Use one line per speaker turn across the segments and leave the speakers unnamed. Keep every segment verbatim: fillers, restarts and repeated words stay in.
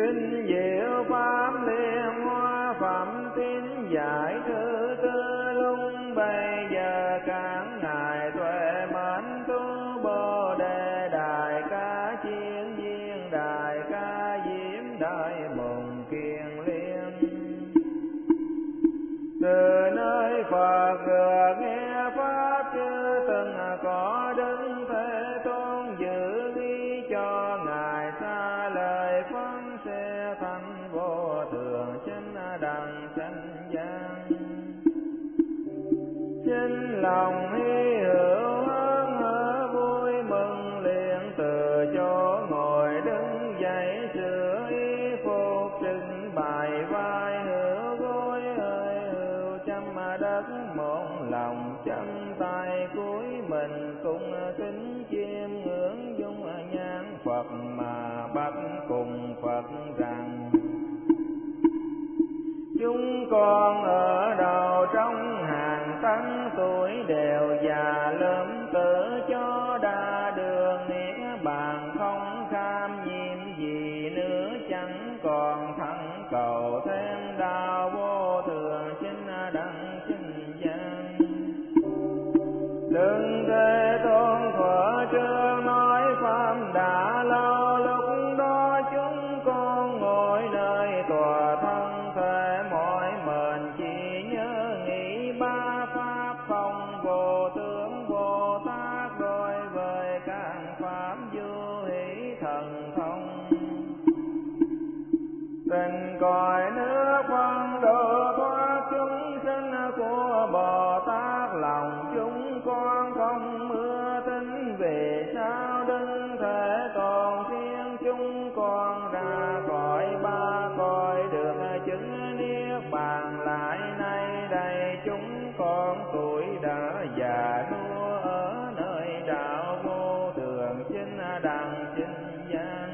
kinh diệu pháp liên hoa phẩm tín giải thứ tư lung bây giờ các ngài tuệ mãn tu bồ đề đại ca chiên viên đại ca diễm đại mùng kiền liên. Từ nơi Phật được nghe pháp chư từng có đứng Thế Tôn giữ ghi cho ngài xa lời phân sẽ thành vô thường chánh đẳng chánh giác. Xin lòng hy hữu hớn hở vui mừng liền từ chỗ ngồi đứng dậy sửa y phục trình bày vai hữu gối ơi hữu chăm đất một lòng chăm tay cúi mình cùng kính chiêm ngưỡng dung nhan Phật mà bắt cùng Phật rằng chúng con ở đầu trong hàng tăng tuổi đều già lớn tử cho đa đường nghĩa bàn không kham nhiễm gì nữa chẳng còn thắng cầu thêm đau vô thường chính đẳng chính gian. Đừng Thế Tôn thuở trước nói pháp đã lâu lúc đó chúng con ngồi nơi tòa thân thể mỏi mệt chỉ nhớ nghĩ ba pháp không vô tướng vô tác đối với các pháp vô hỷ thần thông. Tình cõi nước phân độ thoát chúng sinh của Bồ Tát lòng chúng con không mưa tính vì sao Đức Thế Tôn thiên chúng con ra khỏi ba cõi được chứng niết bàn lại nay đây chúng con tuổi đã già nua ở nơi đạo vô thường chính đẳng chính gian.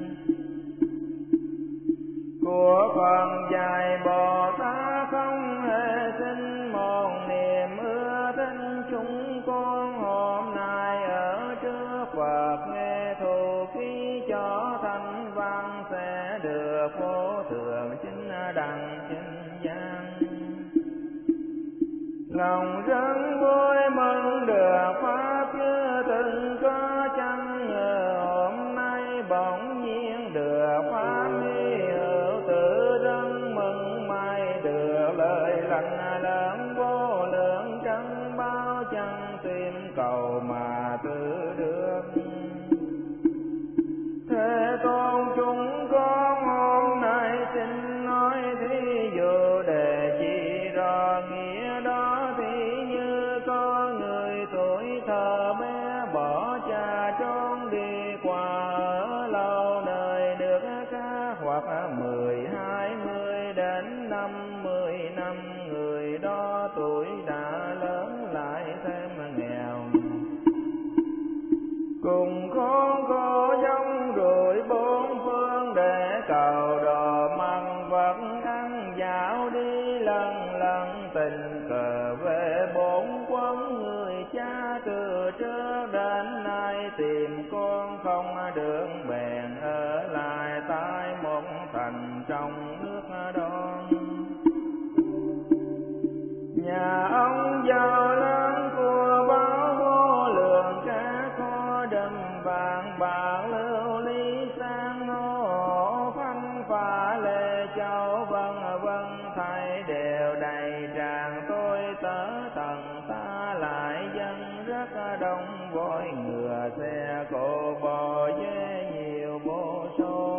Của phần dài Bồ Tát không hề sinh một niềm ưa thích chúng con hôm nay ở trước Phật nghe thù khí cho thanh văn sẽ được vô thường chính đẳng chính gian. Lòng rất vui mừng được pháp chưa từng có chăng ngờ hôm nay bỗng nhiên được pháp hy hữu tự rất mừng may được lời lành lớn vô lượng chẳng bao chẳng tìm cầu mà tự được. Thế Tôn chúng con hôm nay xin nói thí dụ để chỉ rõ nghĩa đó thì như có người tuổi thơ bé bỏ cha trốn đi qua ở lâu nơi nước khác hoặc mười hai mươi đến năm mươi năm người đó tuổi đã lớn lại thêm nghèo cùng khốn khổ giống rủi bốn phương để cầu đồ măng vật ăn dạo đi lần lần tình cờ về bốn quân người cha từ trước đến nay tìm con không được bèn ở lại tại một thành trong nước đó. Nhà ông giàu lớn của báo vô lượng cá kho đầm vàng bạc lưu ly sang hô phanh phá lệ châu vân vân thầy đều đầy tràn tôi tớ thần ta lại dân rất đông voi ngựa xe cộ bò dê nhiều vô số.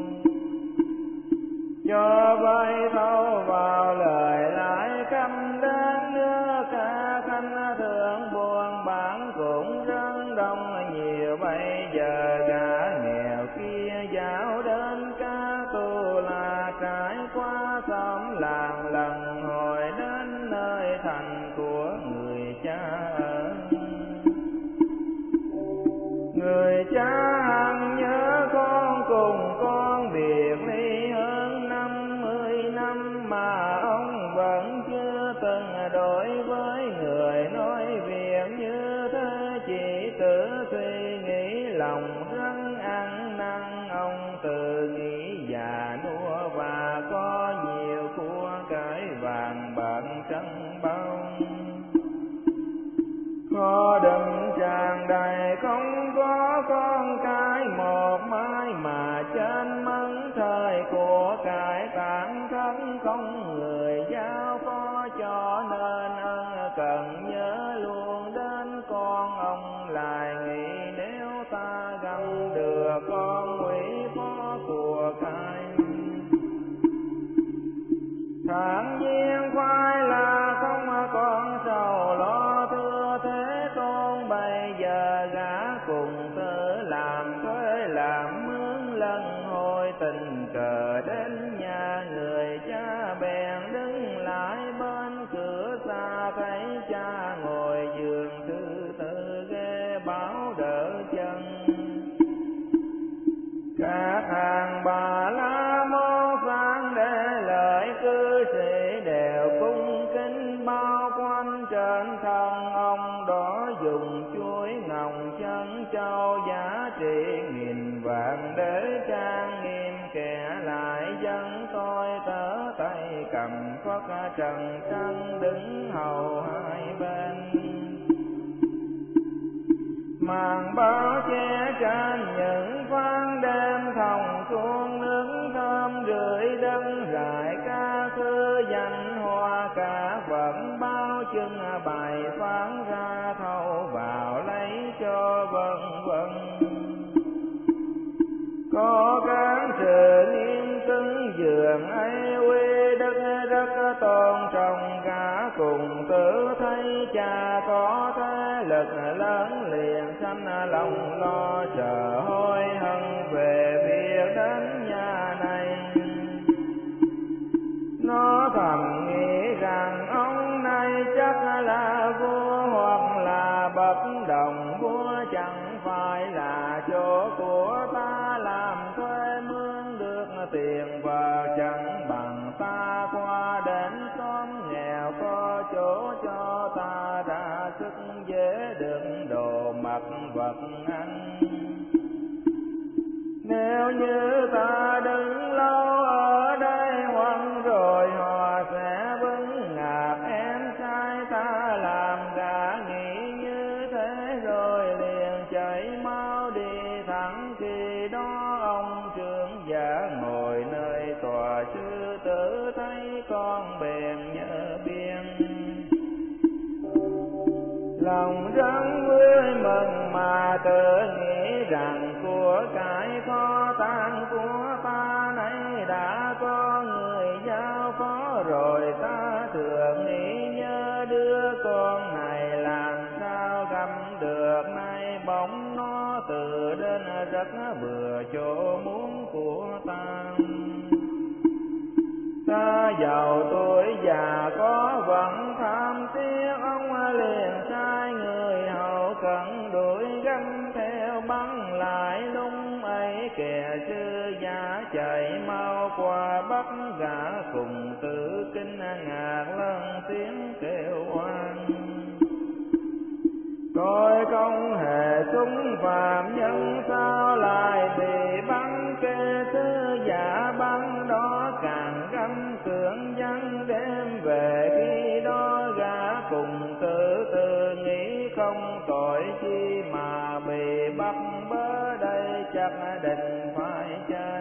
Cho vay thâu vào lời lại căm đến nước cả khanh thượng buôn bán cũng rất đông nhiều bây giờ cả nghèo kia giáo đến cá tu là trải qua xóm làng lần hồi đến nơi thành của người cha ở. Người cha hằng nhớ con cùng con biệt ly hơn năm mươi năm mà ông vẫn chưa từng đối với người nói việc như thế, chỉ tự suy nghĩ lòng rất ăn năn ông tự nghĩ già ân không người giao phó, cho nên ân cần nhớ luôn đến con ông lại nghĩ, nếu ta găm được con quỷ phó của cải. Thản nhiên khoái là không còn sầu lo, thưa Thế Tôn bây giờ gã cùng tự làm thuê làm mướn lần hồi, tình cờ đến nhà người cha bèn đứng lại bên cửa xa, thấy cha ngồi giường thứ tự ghé bảo đỡ chân. Các hàng bà la môn phán để lời cư sĩ đều cung kính bao quanh, trên thân ông đó dùng chuối ngọc chân châu giá trị nghìn vạn để trang nghiêm, kẻ lại dân tôi tớ tay cầm phất trần trăng đứng hầu hai bên. Màn báo che trên những ván đêm thòng xuống, nước thơm rượi đất rải ca khứ danh hoa cả vẫn bao chân bài phán ra thâu vào lấy cho vân vân. Có cán sự nghiêm cứng giường ấy quy đất rất tôn trọng, cả cùng tử thấy cha có thế lực lớn liền sanh lòng lo sợ hối hận về việc đến nhà này. Nó thầm nghĩ rằng ông này chắc là vua hoặc là bậc đồng vua, chẳng phải là chỗ của ta làm thuê mướn được tiền và chẳng bằng ta qua đến xóm nghèo có chỗ cho ta ra sức dễ đựng đồ mặc vật ăn. Nếu như ta đứng lâu ở đây hoang rồi họ sẽ vững ngạc em sai ta làm, gã nghĩ như thế rồi liền chạy mau đi thẳng. Khi đó ông trưởng giả ngồi nơi tòa sư tử thấy con bèn nhớ biên, lòng rất vui mừng mà tự nghĩ rằng của cải kho tàng của ta nay đã có người giao phó rồi. Ta thường nghĩ nhớ đứa con này làm sao găm được, nay bỗng nó từ đến rất vừa chỗ muốn của ta. Ta giàu tuổi già có vẫn tham tiếc, ông liền sai người hậu cận đuổi găm theo bắn lại. Lúc ấy kẻ sư giả chạy mau qua bắt gã cùng tử kinh ngạc lần tiếng kêu oan. Tôi không hề súng phạm nhân sao lại bị bắn, kẻ sư giả bắn đó càng găm cưỡng dân đem về. Khi đó gã cùng tự tự nghĩ không tội chi mà bị bắt bớ đây chắc định phải chết.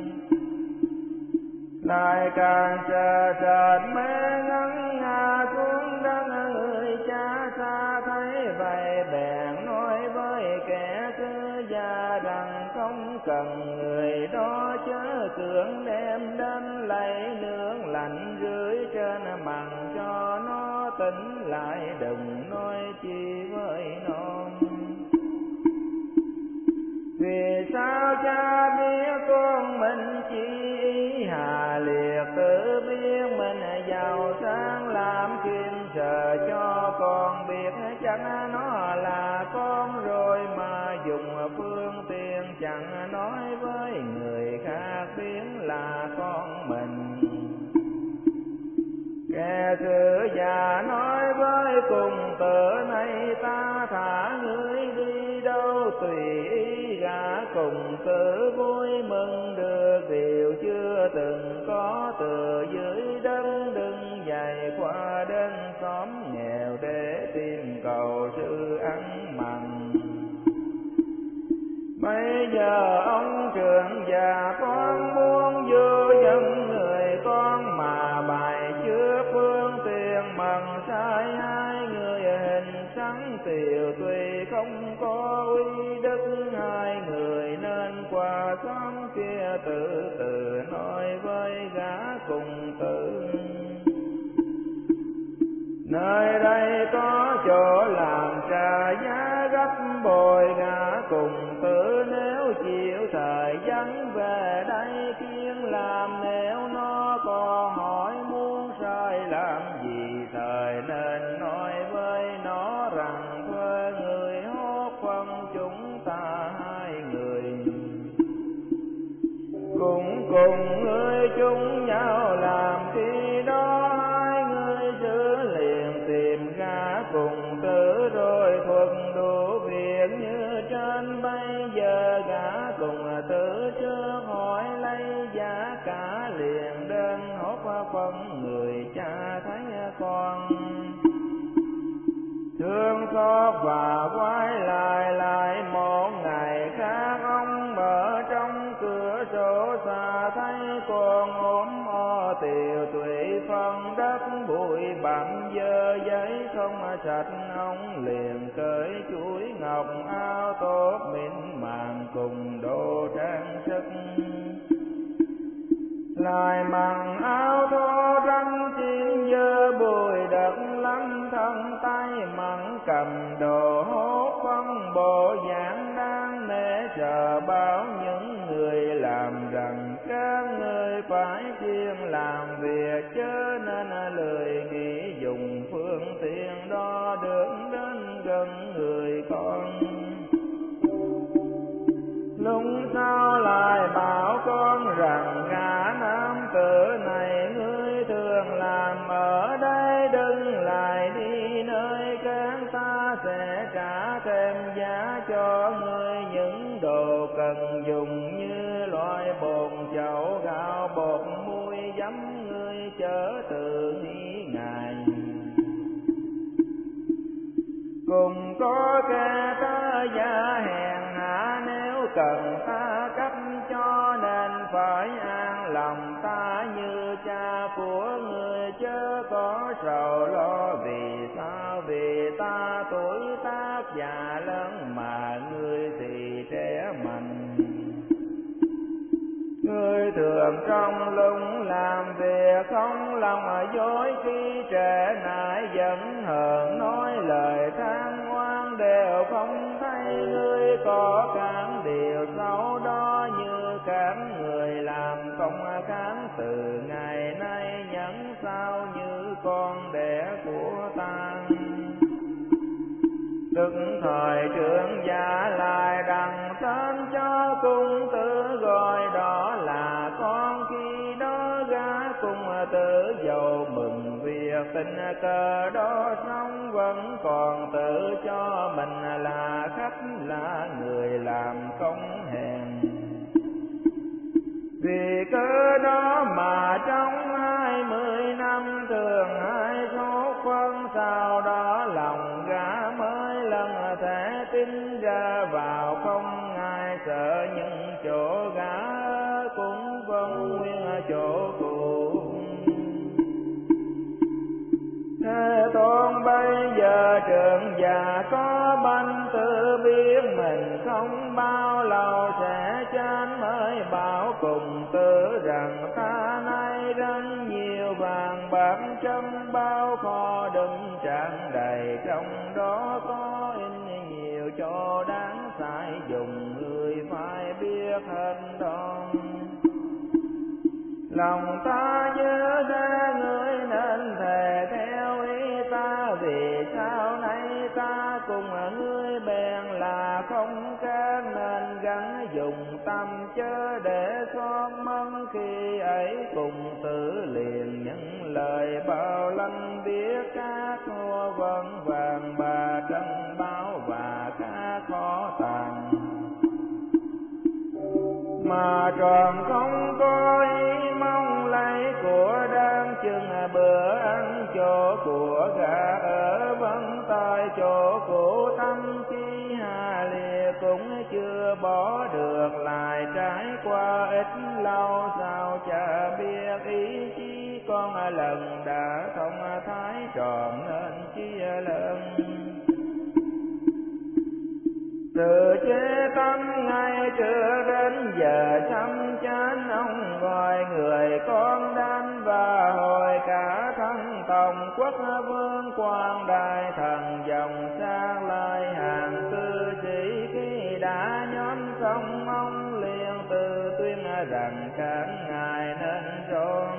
Lại càng chờ sệt mê ngân ngà xuống đất, người cha xa thấy vậy bèn nói với kẻ sư gia rằng không cần người đó chớ cưỡng đem đến lấy nước lạnh rưới trên mặt cho nó tỉnh lại, đừng nói chi với nó. Vì sao cha biết con mình chỉ ý hà liệt, tự biết mình giàu sang làm khiêm sợ cho con biết chẳng nó là con rồi mà dùng phương tiện chẳng nói với người khác biết là con mình. Kẻ sư già nói với cùng tử này ta thả ngươi đi đâu tùy ý, gã cùng tử vui mừng được điều chưa từng có từ dưới đất, đứng dậy qua đến xóm nghèo để tìm cầu sư ăn mặn. Bây giờ ông trưởng già con muốn vô dân người con tiều tùy không có uy đức, hai người nên qua xóm kia từ từ nói với gã cùng tử. Nơi đây có chỗ làm trà giá gấp bồi, gã cùng tử nếu chịu thời vắng về đây kiên làm. Nếu nó có hỏi muốn sai làm gì, thời nên nói với nó rằng thuê người hốt phân chúng ta hai người. Cùng cùng ngươi chung nhau làm, khi đó hai người giữ liền tìm gã cùng tử rồi thuận đủ việc như trên. Bây giờ gã cùng tử trước hỏi lấy giá cả, liền đến hốt phân người cha thấy con thương xót và quay lại. Lại một ngày khác ông ở trong cửa sổ xa thấy con ốm o tiều tụy phân đất bụi bặm dơ giấy không sạch. Ông liền cởi chuỗi ngọc áo tốt mịn màng cùng đồ trang sức, lại mằng áo thô rắn chín dơ bụi đất lắm. Thân tay mặn cầm đồ hốt phân, bộ dạng đang nể sợ bảo những người làm rằng các người phải chuyên làm việc, chớ nên lười nghĩ dùng phương tiện đó được đến gần người con. Lúc sau lại bảo con rằng gã nam tử này ngươi thường làm ở đây, đừng lại đi nơi khác, ta sẽ trả thêm giá cho ngươi những đồ cần dùng như loại bột chậu gạo bột muối giấm, ngươi chớ tự nghĩ ngại. Cùng có kẻ ta giá hèn hạ, nếu cần ta cấp cho nên phải an lòng. Ta như cha của người chớ có sầu lo, vì sao? Vì ta tuổi tác già lớn mà ngươi thì trẻ mạnh. Ngươi thường trong lúc làm việc không lòng dối, khi trẻ nại giận hờn nói lời than oan, đều không thấy ngươi có cản điều xấu đó. Như các người làm công kháng từ ngày nay, nhẫn sao như con đẻ của ta. Tức thời trưởng giả lại đặng tên cho cung tử, gọi đó là con. Khi đó gã cung tử giàu mừng việc tình cờ đó, sống vẫn còn tự cho mình là khách, là người làm công hèn. Vì cớ đó mà trong hai mươi năm thường hai số phân, sau đó lòng gã mới lần thể tin ra vào, không ai sợ những chỗ gã cũng vẫn nguyên chỗ cũ. Thế Tôn bây giờ trưởng già có banh tự biết mình không bao lâu sẽ chết, mới bảo cùng tử rằng ta nay rất nhiều vàng bạc trong bao kho đựng tràn đầy, trong đó có in nhiều chỗ đáng xài dùng, người phải biết hết đó. Lòng ta nhớ ra người nên thề theo ý ta, vì sau này ta cùng ngươi bèn là không khác, nên gắng dùng tâm chớ để xót mất. Khi ấy cùng tử liền những lời bao lanh, biết các thua vân vàng bà trân báo và các khó tàn, mà tròn không có ý mong lấy của đang chừng bữa ăn. Chỗ của gã ở vắng tại chỗ của tâm chi hà lìa, cũng chưa bỏ được lại trải qua ít lâu. Sao cha biết ý chí con lần đã thông thái tròn nên chia lần. Sự chế tâm ngay trước đến giờ xăm chán, ông gọi người con đan và hồi cả thân tổng quốc vương quan đại thần dòng sang lai hàng tư sĩ. Khi đã nhóm xong ông liền từ tuyên rằng các ngài nên trốn.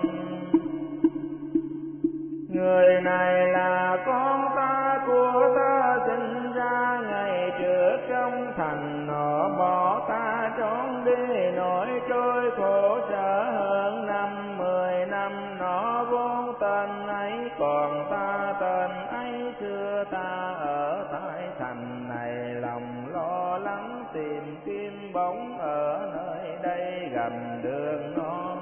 Người này là con ta của ta sinh ra, ngày trước trong thành nó bỏ ta trốn đi, nỗi trôi khổ sở hơn năm mười năm. Nó vốn tên ấy còn ta tên ấy, xưa ta ở tại thành này lòng lo lắng tìm kiếm bóng ở nơi đây gần đường non.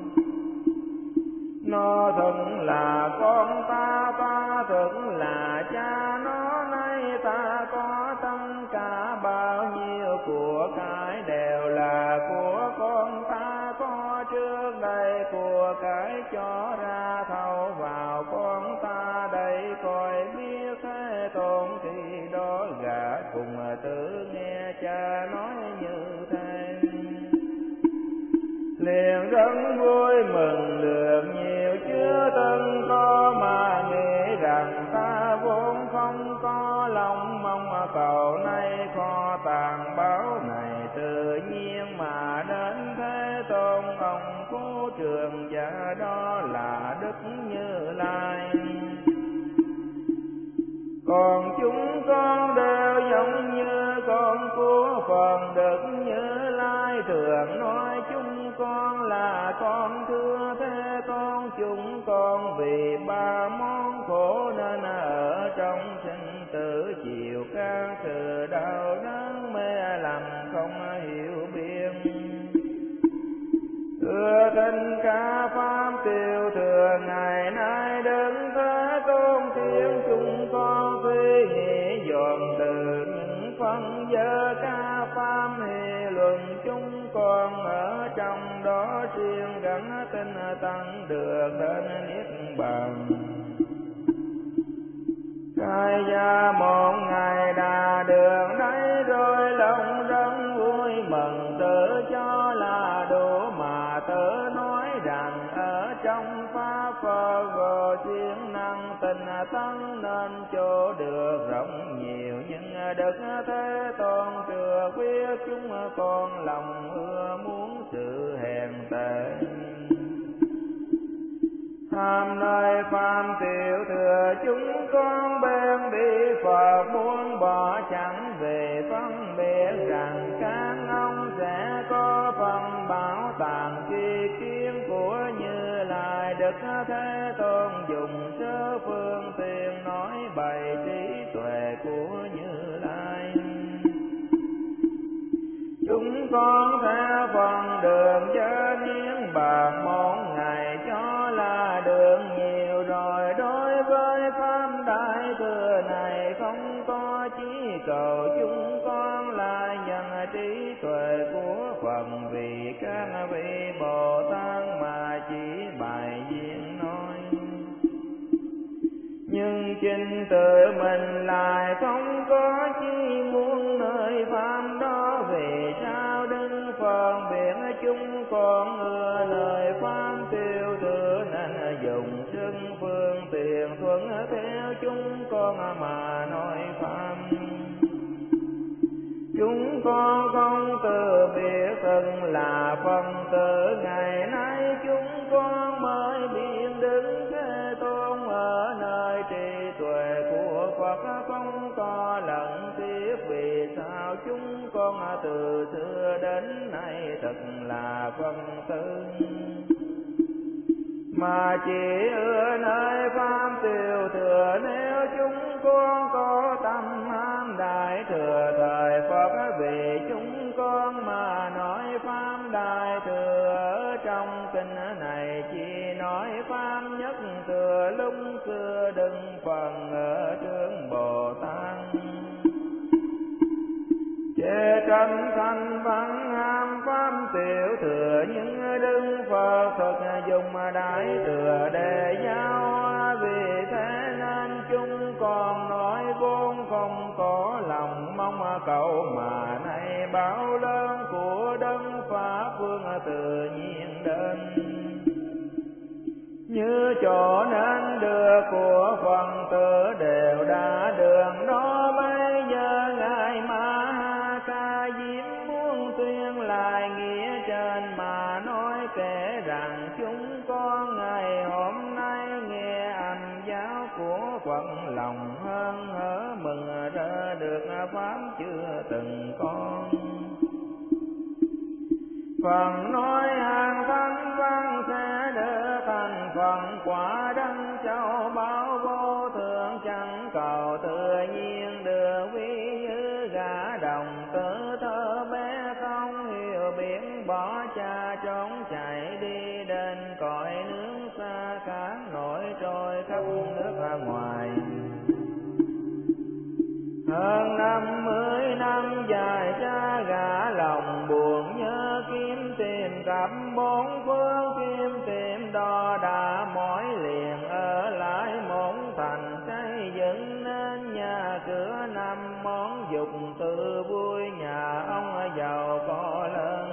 Nó thật là con ta, ta thật là cha nó, nay ta có tất cả bao nhiêu của cải đều là của con ta. Có trước đây của cải cho ra thâu vào con ta, đây coi biết thế tôn thì đó gã cùng tự nghe cha nói như thế. Liền rất vui mừng được nhiều chứa tân có, mà nghĩ rằng ta vốn không có lòng mong cầu, nay kho tàng báo này tự nhiên mà đến thế tôn. Ông cố trường giả đó là Đức Như Lai, còn chúng con đều giống như con của phần Đức Như Lai. Thường nói chúng con là con thưa thế tôn, chúng con vì ba món khổ nên ở trong sinh tử, chịu các sự đau đớn mê lầm không hiểu biên. Thưa thinh ca pháp tiêu thừa ngày nay đứng thế tôn, khiến chúng con suy nghĩ dồn từ những phân giới ca pháp hề luận. Chúng con ở trong đó riêng gắn tinh tăng được đến niết bàn. Khai gia một ngày đà đường đấy, rồi lòng rất vui mừng tự cho là đủ, mà tự nói rằng ở trong pháp Phật vô siêng năng tình tăng, nên chỗ được rộng nhiều. Nhưng Đức Thế Tôn chưa biết chúng con lòng ưa muốn sự hèn tệ, tham nơi phàm tiểu thừa. Chúng con bên bị Phật muốn bỏ, chẳng về phân biệt rằng các ông sẽ có phần bảo tàng tri kiến của Như Lai. Đức Thế Tôn dùng sơ phương tiện nói bày trí tuệ của Như Lai. Chúng con theo phần đường chớ niết bàn một ngày cho là đường nhiều, rồi đối với pháp đại thừa này không có chỉ cầu. Chúng con là nhân trí tuệ của phần vì các vị Bồ Tát mà chỉ bài diễn nói, nhưng chính tự mình lại không có chi muốn nơi pháp đó. Vì sao đứng phân biệt chúng con ưa nơi pháp tiêu thừa, nên dùng sức phương tiện thuận theo chúng con mà nói pháp. Chúng con không tự biết từng là phần tử, ngày nay chúng con mới biết đứng Thế Tôn ở nơi trí tuệ của Phật không có lẫn tiếc. Vì sao chúng con từ xưa đến nay thật là phần tử, mà chỉ ưa nơi pháp tiêu thừa. Nếu chúng con có tâm ham đại thừa thời Phật, vì chúng con mà nói pháp đại thừa. Ở trong kinh này chỉ nói pháp nhất thừa, lúc xưa đừng phần ở trước Bồ Tát. Chê tranh thanh văn ham pháp tiểu thừa, nhưng Đức Phật thực dùng đại thừa để giáo hóa. Vì thế nên chúng con nói vốn không có lòng mong mong cầu mà nay báo lớn của đấng Pháp Vương tự nhiên đến. Như chỗ nên được của phần tử đều đã đường đó, bây giờ ngài Ma Ha Ca Diếp muốn tuyên lại nghĩa trên mà nói kể rằng chúng con ngày hôm nay nghe âm giáo của Phật lòng hơn hở mừng ra được pháp chưa từng con. Phần nói hàng thánh văn sẽ đỡ thành phần quả đấng châu báu vô thượng, chẳng cầu tự nhiên được ví như gà đồng tử thơ bé không hiểu biển bỏ cha trốn chạy đi đến cõi nước xa cát nổi trôi khắp nước ra ngoài. Hơn năm mươi năm dài cha gà lòng buồn nhớ kiếm tìm cặp bốn phương, kiếm tìm đo đà mỏi liền ở lại một thành xây dựng nên nhà cửa năm món dục tự vui, nhà ông giàu có lớn.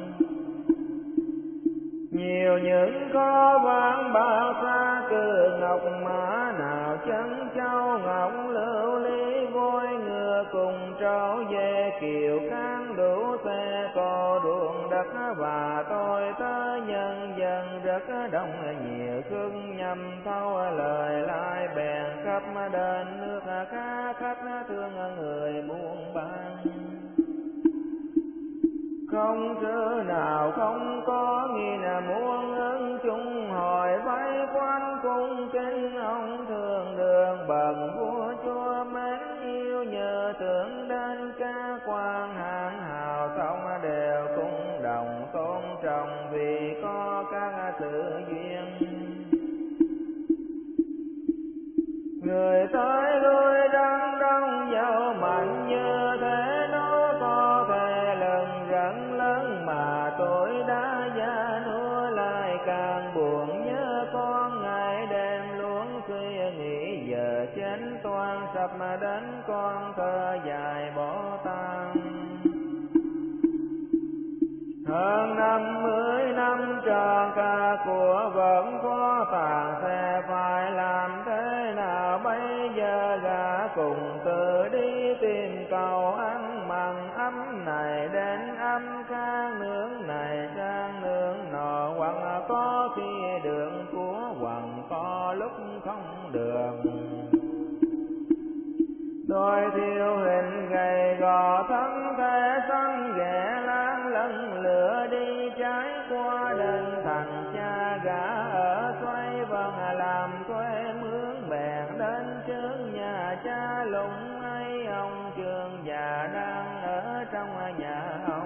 Nhiều những có vàng bạc xa cừ ngọc mã nào chân châu ngọc lưu ly voi ngựa cùng trâu về kiều khang đủ xe cò ruộng đất, và tôi tới nhân dân rất đông nhiều khương nhằm thâu lời lại bèn khắp đến nước cá khách thương người buôn bán. Không thứ nào không có nghi là muôn ơn chung hồi vây quanh cung kính ông thường đường bần vua chúa mến yêu nhờ tưởng đến ca quan hạng hào xong đều cung đồng tôn trọng vì có các sự duyên. Người tới lui đắng đông giàu mạnh như thế nó có thể lần rắn lớn mà tôi đã già nua lại càng buồn nhớ con ngày đêm luôn khuya nghĩ giờ chết toan sắp mà đến con thơ dài bỏ tan. Hơn năm mươi năm tròn cả của vẫn có tàn xe phải làm thế nào bây giờ gã cùng tự đi tìm cầu ăn mặn ấm này đến ấm khác nướng này sang nướng nọ, hoặc có khi đường của hoặc có lúc không đường. Tôi thiêu hình gầy gò thân thể xanh ghẻ láng lân lửa đi trái qua đền thành cha gã ở xoay vần làm thuê mướn bèn đến trước nhà cha lũng ấy ông trường già đang ở trong nhà ông.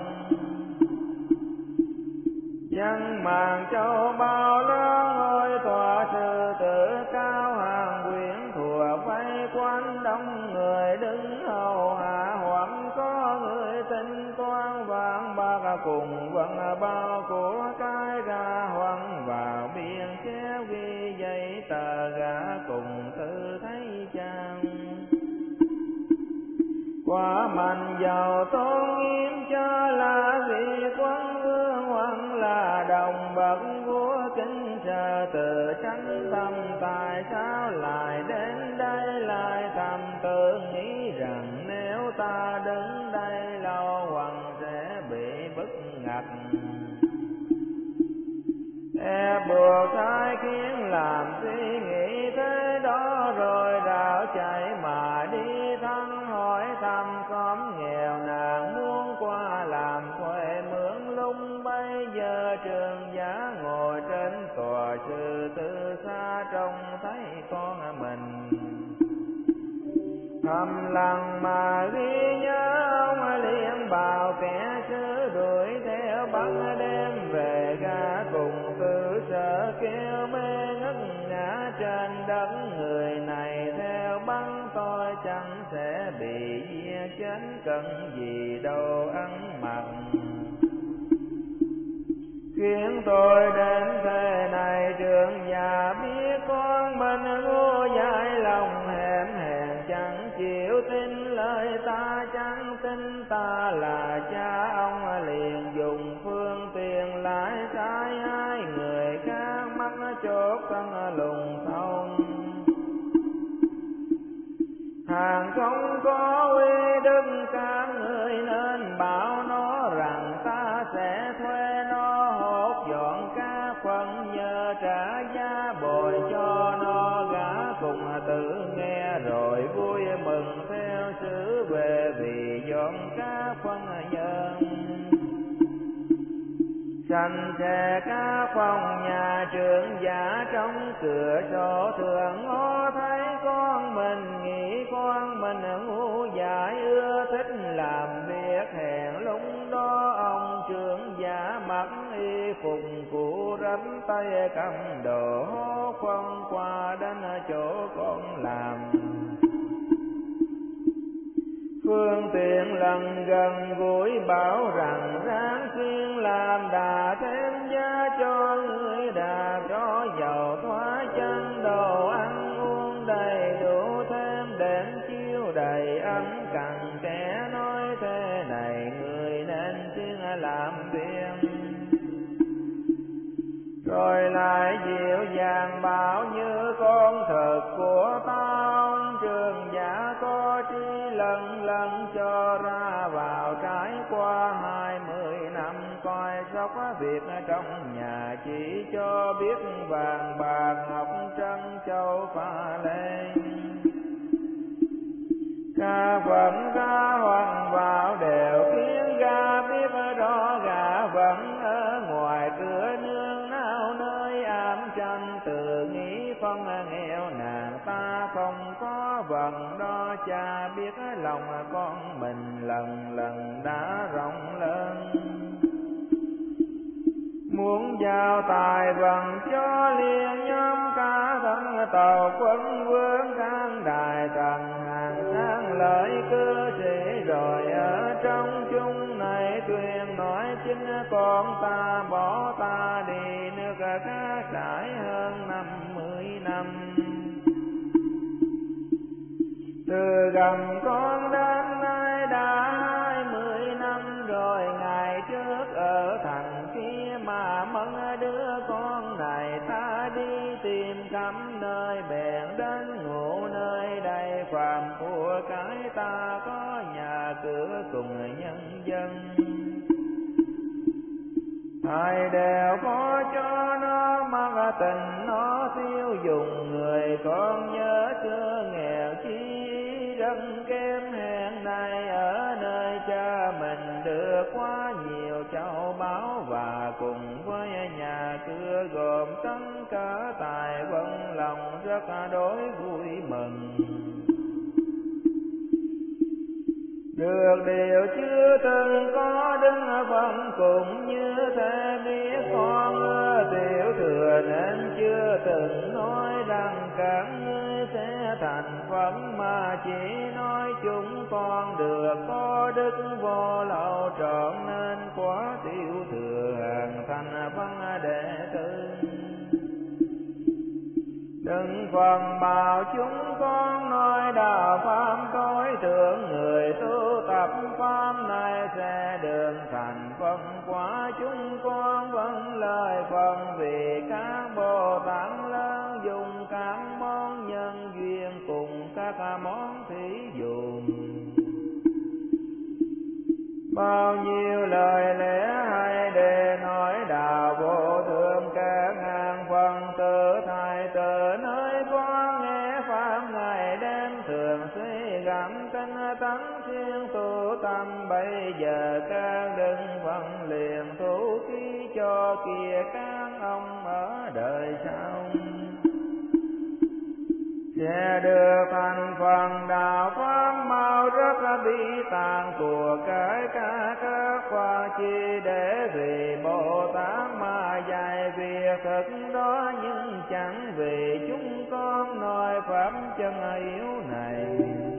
Dân màn châu bao lớn ngôi tòa sư tử cao hàng quyển thùa vây quanh đông người đứng hầu hạ, hoặc có người tinh toán vàng bạc cùng vần bao của cái ra hoang vào biên kéo ghi giấy tờ gã cùng tư thấy chăng. Quả mạnh giàu tôn nghiêm cho là vị quân vương, hoặc là đồng bậc vua kính sợ tự tránh tâm, tại sao lại đến đây lại thầm tự nghĩ rằng nếu ta đứng đây lâu hoặc sẽ bị bức ngặt. E buộc sai khiến làm suy nghĩ thế đó rồi đảo chạy mà đi thăm hỏi thăm xóm nghèo nàn muốn qua làm thuê mướn lung. Bây giờ trường giá ngồi trên tòa sư từ xa trông thấy con mình, thầm lặng mà ghi nhớ ông liền bảo kẻ sư đuổi theo bắn đêm về ga cùng tư sở kêu mê ngất ngã trên đất. Người này theo bắn tôi chẳng sẽ bị giết chết, cần gì đâu ăn mặn khiến tôi đến thế này. Trường già biết con mình vô dại lòng hẹn hẹn chẳng chịu tin lời ta, chẳng không có uy đức, các ngươi nên bảo nó rằng ta sẽ thuê nó hốt dọn các phần nhờ trả giá bồi cho nó. Gã cùng tự nghe rồi vui mừng theo xứ về vì dọn các phần nhờ. Sanh xe các phòng nhà trưởng giả trong cửa sổ thường ngó thấy con mình, nghĩ con mình ngu dại ưa thích làm việc hèn. Lúc đó ông trưởng giả mặc y phục cũ rách tay cầm đồ hốt phong qua đến chỗ con làm. Phương tiện lần gần gũi bảo rằng ráng siêng làm đà thêm giá cho người, đà cho dầu thoa chân đồ ăn uống đầy đủ thêm đệm chiếu đầy ấm cằn. Kẻ nói thế này người nên siêng làm việc, rồi lại dịu dàng bảo như con thật của ta. Ông trưởng giả có trí lần lần cho ra vào, trải qua hai mươi năm coi sóc việc trong nhà, chỉ cho biết vàng bạc ngọc trân châu pha lên. Ca vẫn ra hoàng vào đều khiến gã biết đó gã vẫn ở ngoài cửa nương nao nơi ám tranh. Từ nghĩ phân nghèo nàng ta không có vần đó, cha biết lòng con mình lần lần đã rộng lớn. Muốn giao tài vần cho liền nhóm cả thân tàu quân vương, can đài trần hàng sang lợi cư sĩ. Rồi ở trong chúng này tuyên nói chính con ta bỏ ta đi nước khác trải hơn năm mươi năm. Từ gầm con đến nay đã hai mươi năm rồi, ngày trước ở thành kia mà mẫn đứa con này. Ta đi tìm khắp nơi bèn đến ngủ nơi đây, phàm của cái ta có nhà cửa cùng nhân dân. Thầy đều có cho nó mặc tình nó tiêu dùng, người con nhớ xưa nghèo chi rất kém hèn này. Ở nơi cha mình được quá nhiều châu báu, và cùng với nhà cửa gồm tất cả tài vận, lòng rất đối vui mừng. Được điều chưa từng có đứng vẫn cùng như thế, biết con tiểu thừa nên chưa từng nói rằng các ngươi sẽ thành Phật, mà chỉ nói chúng con được có đức vô lậu trọn nên quá tiểu thừa hàng thành văn đệ tử. Đừng phần bảo chúng con nói đạo pháp tối thượng, người tu tập pháp này sẽ được thành phân quả. Chúng con vẫn lời phần vì các Bồ Tát lớn dùng các món nhân duyên cùng các món thí dụ. Bao nhiêu lời lẽ hay để nói đạo vô thượng, các ngàn phần tử thầy từ nơi có nghe pháp ngày đêm thường suy gặm tinh tấn siêng tu tâm. Bây giờ các đừng phần liền thủ ký cho kia các ông ở đời sau, sẽ được thành phần đạo pháp mau rất bi tàng của cái cả các khoa chi. Để vì Bồ Tát mà dạy việc thực đó, nhưng chẳng vì chúng con nói pháp chân yếu này.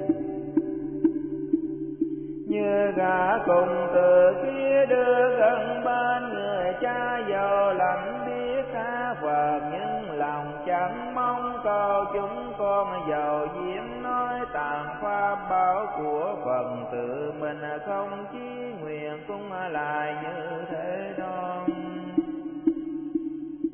Như gã cùng từ kia đưa gần bên người cha giàu lành biết xa Phật, nhưng lòng chẳng mong cầu chúng con giàu diễm nói tàn pháp bảo của Phật. Tự mình không chí nguyện cũng lại như thế đó.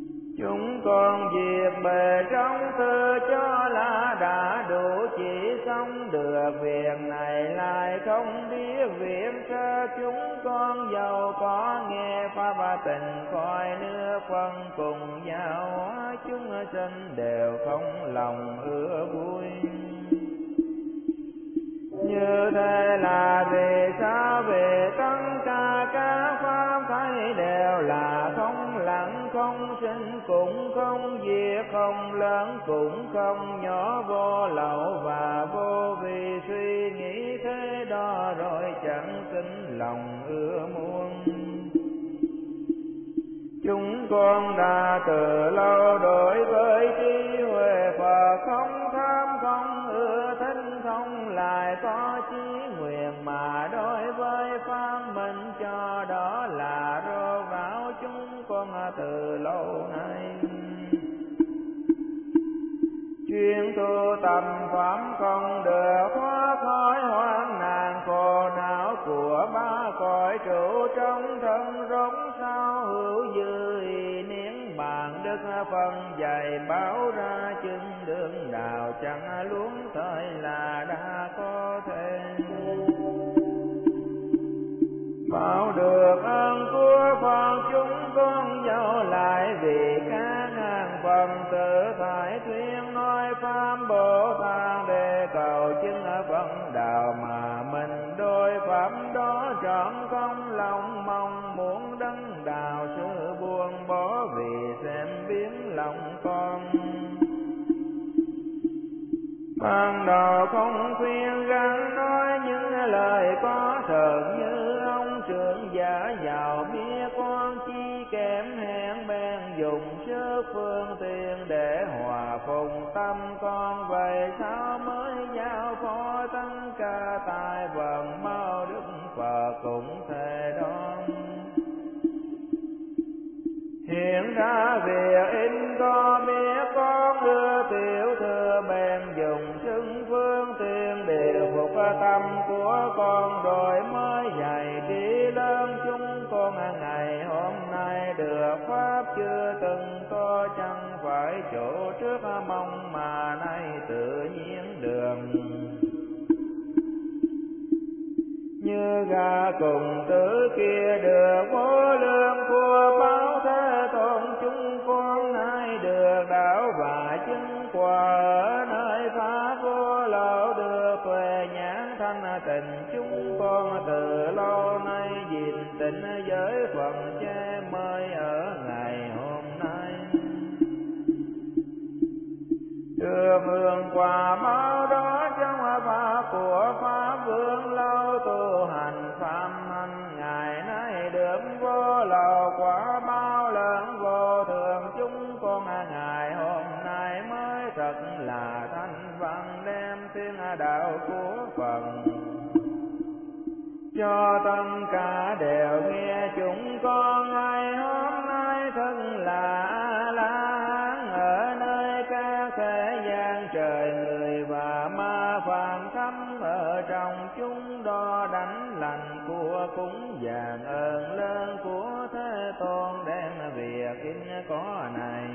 Chúng con việc bề trong tư cho là đã đủ, chỉ xong được việc này lại không biết việc sao. Chúng con giàu có nghe pháp và tình coi nước phân cùng giáo hóa, chúng sinh đều không lòng ưa vui. Như thế là vì sao? Về tất cả các pháp thấy đều là không lặng, không sinh cũng không diệt, không lớn cũng không nhỏ, vô lậu và vô vi. Suy nghĩ thế đó rồi chẳng sinh lòng ưa muốn. Chúng con đã từ lâu đối với trí huệ Phật không tham không ưa thích, không lại có chí nguyện mà đối với pháp mình cho đó là rô vào chúng con từ lâu nay. Chuyên tu tâm pháp không được thoát khỏi hoang nạn khổ não của ba cõi trụ trong thân rỗng sao hữu dư ý niệm bản đức phân dạy báo ra chứng đường đạo chẳng luống thời là đã có thể. Bảo được ơn của Phật chúng con dẫu lại vì các ngàn phần tự tại thuyên nói pháp Bồ Tát để cầu chứng phân đạo mà mình đôi pháp đó trọn không lòng mong muốn đấng đạo sự buông bỏ vì xem biến lòng con. Ban đầu không khuyên răn nói những lời có thật như ông trưởng giả giàu biết con chi kém hèn bèn dùng sức phương tiện để hòa phùng tâm con. Vậy sao mới giao phó tất cả tài vận mau đức Phật cũng thể đón. Hiện ra việc in có biết con ưa tiểu thừa bèn dùng xưng phương tiện điều phục tâm của con rồi mới dạy trí lớn chúng con. Ngày hôm nay được pháp chưa từng có chẳng phải chỗ trước mong mà nay tự nhiên đường. Như gà cùng tử kia được vô lượng của báo thế tôn chúng con nay được đạo và chứng quả ở nơi pháp vô lậu được tuệ nhãn thanh tịnh. Chúng con từ lâu nay gìn tịnh giới phần che mới ở ngày hôm nay được hưởng quả báo đó trong pháp của pháp vương lâu tu hành pháp hành. Ngày nay được vô lậu quả báo lớn vô thường chúng con ngày hôm nay mới thật là thanh văn đem tiếng đạo của Phật cho tất cả đều nghe. Chúng con ngày hôm nay thân là A-la-hán ở nơi các thế gian trời người và ma phàm thâm ở trong chúng đo đánh lành của cúng dường ơn lớn của Thế Tôn đem việc in có này.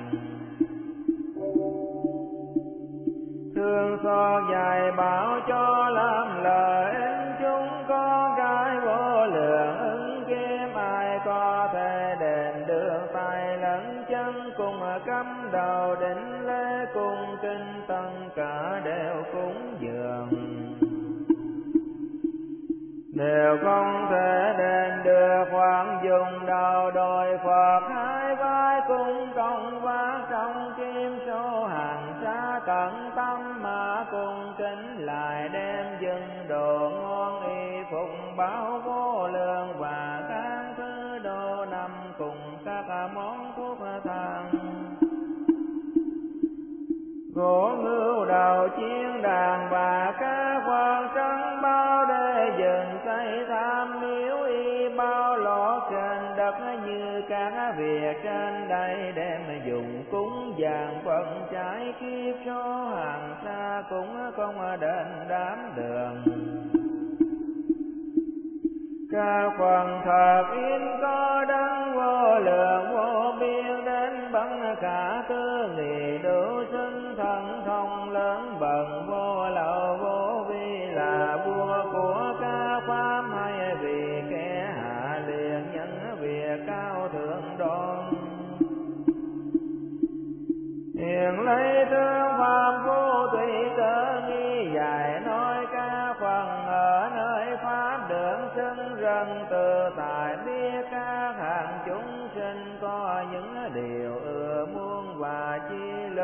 Thương xót dạy bảo cho làm lợi ích chúng con cái vô lượng ứng kiếm ai có thể đền được tay lẫn chân cùng cắm đầu đỉnh lễ cùng kinh tất cả đều cúng dường đều không thể đền được hoặc dùng đầu đôi Phật hai vai cùng công vác trong kim số hàng xa tận tâm mà cùng kính lại đem dâng đồ ngon y phụng báo vô lượng và các thứ đồ năm cùng các món thuốc thang gỗ ngưu đầu chiên đàn và các quan trắng bao để dừng xây tham miếu y bao lót trên đất như các việc trên đây đem dùng cúng dường phần trái kiếp số hàng xa cũng không đến đám đường. Các phần thật in có đấng vô lượng vô biên đến bằng cả tư nghị đủ sinh thần thông lớn bần vô lậu vô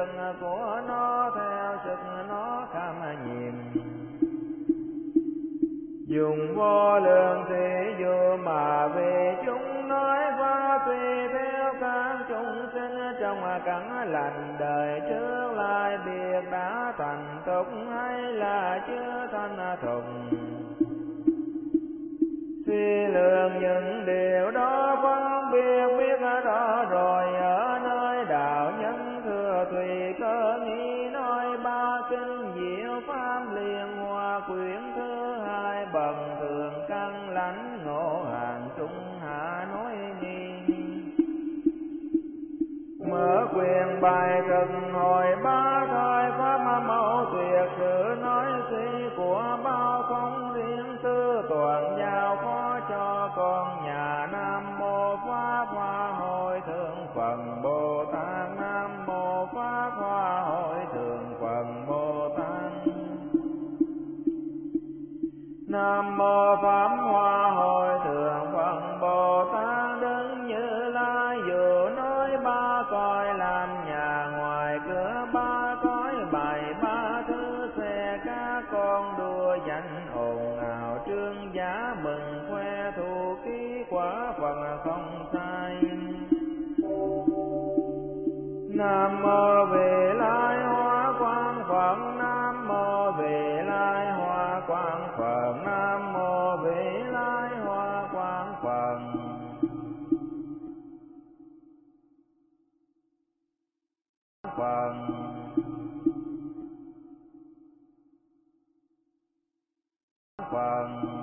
lượng của nó theo sức nó kham nhiệm. Dùng vô lượng thì dù mà vì chúng nói pháp tùy theo các chúng sinh trong cảnh lành đời trước lại biệt đã thành tục hay là chưa thành thục. Suy lượng những điều đó phân biệt biết rõ rồi ở nơi đạo nhân thừa tùy cơ nghĩ nói ba kinh diệu pháp liền hòa quyển thứ hai bậc thường căn lãnh ngộ hàng trung hạ nói ni. Mở quyền bài thực hồi ba thời pháp mẫu tuyệt sự nói suy của bao không riêng tư toàn giao phó cho con nhà. Nam mô Pháp Hoa Hội Thượng Phật Bồ Tát. Nam mô Pháp Hoa Hội Thượng Phật Bồ Tát. Nam mô Pháp Hoa Hội Thượng Phật Bồ Tát. Đứng Như Lai dù nói ba cõi làm nhà ngoài cửa ba cõi bày ba thứ xe các con đua danh ồn ào trương giá mừng khoe thu ký quả Phật không sai. Nam mô Vị Lai Hoa Quang Phật. Nam mô Vị Lai Hoa Quang Phật. Nam mô Vị Lai Hoa Quang Phật. Phật. Phật.